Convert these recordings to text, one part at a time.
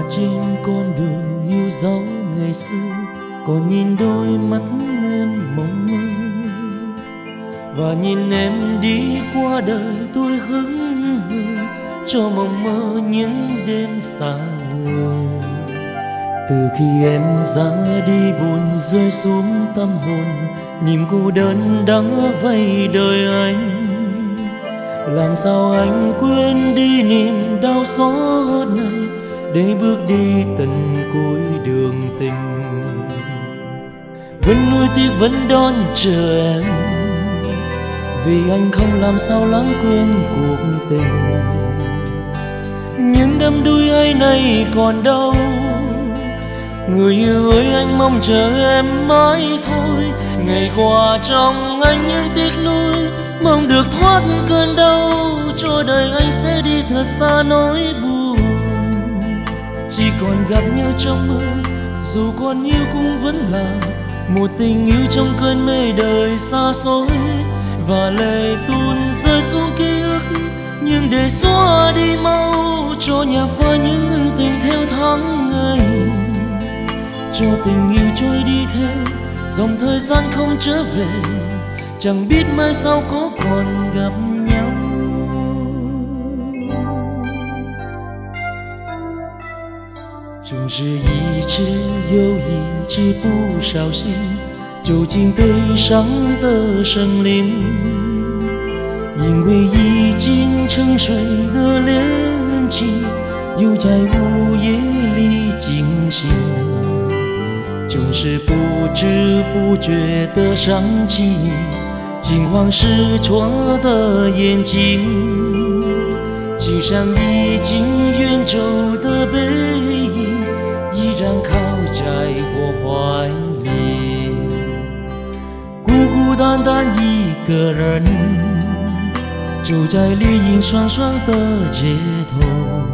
trên con đường yêu dấu ngày xưa, còn nhìn đôi mắt em mộng mơ. Và nhìn em đi qua đời tôi hững hờ, cho mộng mơ những đêm xa người. Từ khi em ra đi buồn rơi xuống tâm hồn, niềm cô đơn đã vây đời anh. Làm sao anh quên đi niềm đau xót này, để bước đi tận cuối đường tình. Vẫn nuối tiếc vẫn đón chờ em, vì anh không làm sao lãng quên cuộc tình. Nhưng đắm đuối ấy nay còn đâu, người yêu ơi anh mong chờ em mãi thôi. Ngày qua trong anh những tiếc nuối, mong được thoát cơn đau, cho đời anh sẽ đi thật xa nỗi buồn. Chỉ còn gặp nhau trong mơ, dù còn yêu cũng vẫn là một tình yêu trong cơn mê đời xa xôi. Và lệ tuôn rơi xuống ký ức, nhưng để xóa đi mau, cho nhạt phai những ân tình theo tháng ngày. Cho tình yêu trôi đi theo dòng thời gian không trở về, chẳng biết mai sau có còn gặp nhau. 总是一次又一次不小心走进悲伤的森林，因为已经沉睡的恋情又在午夜里惊醒。总是不知不觉地想起你惊慌失措的眼睛，就像已经远走的背影，依然靠在我怀里。孤孤单单一个人，走在绿荫双双的街头，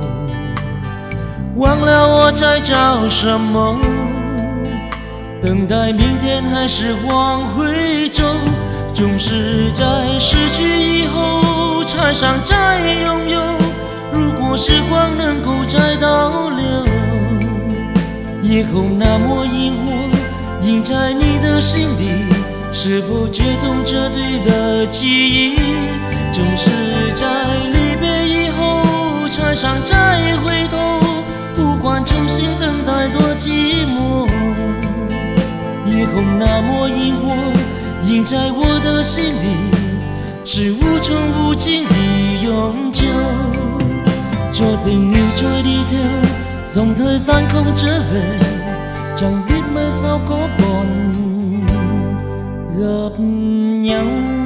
忘了我在找什么，等待明天还是往回走。总是在失去以后才想再拥有，如果时光能够再倒流，夜空那么萤火映在你的心底，是否接通这对的记忆？总是在离别以后才想再回头，不管重新等待多寂寞。夜空那么萤火映在我的心里，是无穷無盡的永久。cho tình yêu trôi đi theo dòng thời gian không trở về, chẳng biết mai sau có còn gặp nhau.